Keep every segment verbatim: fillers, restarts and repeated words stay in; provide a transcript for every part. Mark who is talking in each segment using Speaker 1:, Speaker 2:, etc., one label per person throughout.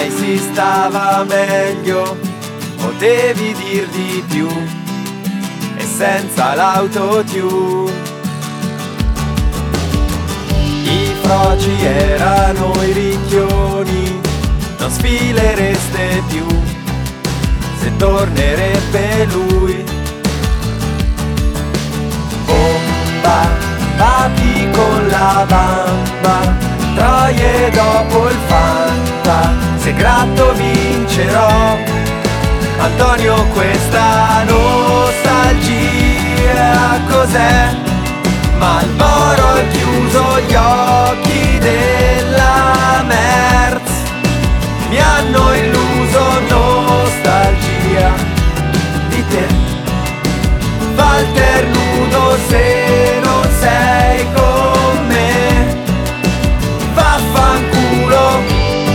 Speaker 1: lei si stava meglio, potevi dir di più, e senza l'autotune. I froci erano i ricchioni, non sfilereste più, se tornerebbe lui. Bomba, papi con la bamba, troie dopo il fanta, se gratto vincerò. Antonio, questa nostalgia cos'è? Marlboro ha chiuso gli occhi della Merz, mi hanno illuso, nostalgia di te. Walter nudo se non sei con me, vaffanculo.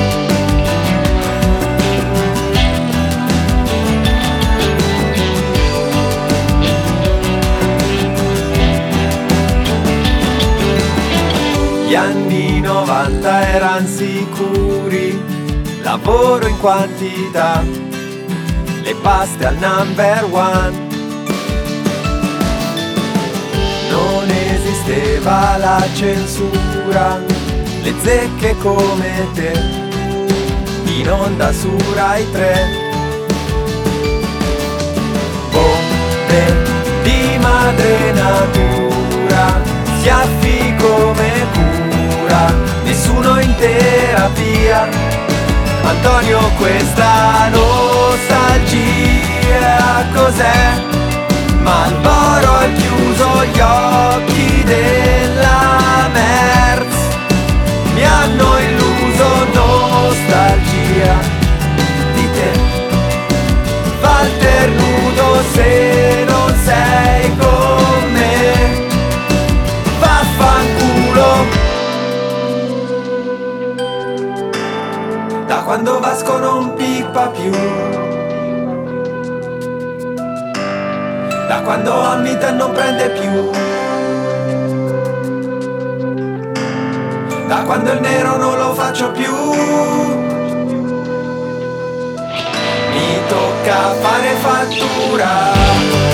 Speaker 1: Gli anni novanta eran sicuri, lavoro in quantità, le paste al number one. Non esisteva la censura, le zecche come te, in onda su Rai tre. Bombe di madre natura, schiaffi come cura, nessuno in terapia. Antonio, questa nostalgia cos'è? Marlboro ha chiuso gli occhi della Merz, mi hanno illuso, nostalgia di te. Walter nudo se non sei con me, vaffanculo. Da quando Vasco non pippa più, da quando Hamilton non prende più, da quando il nero non lo faccio più, mi tocca fare fattura.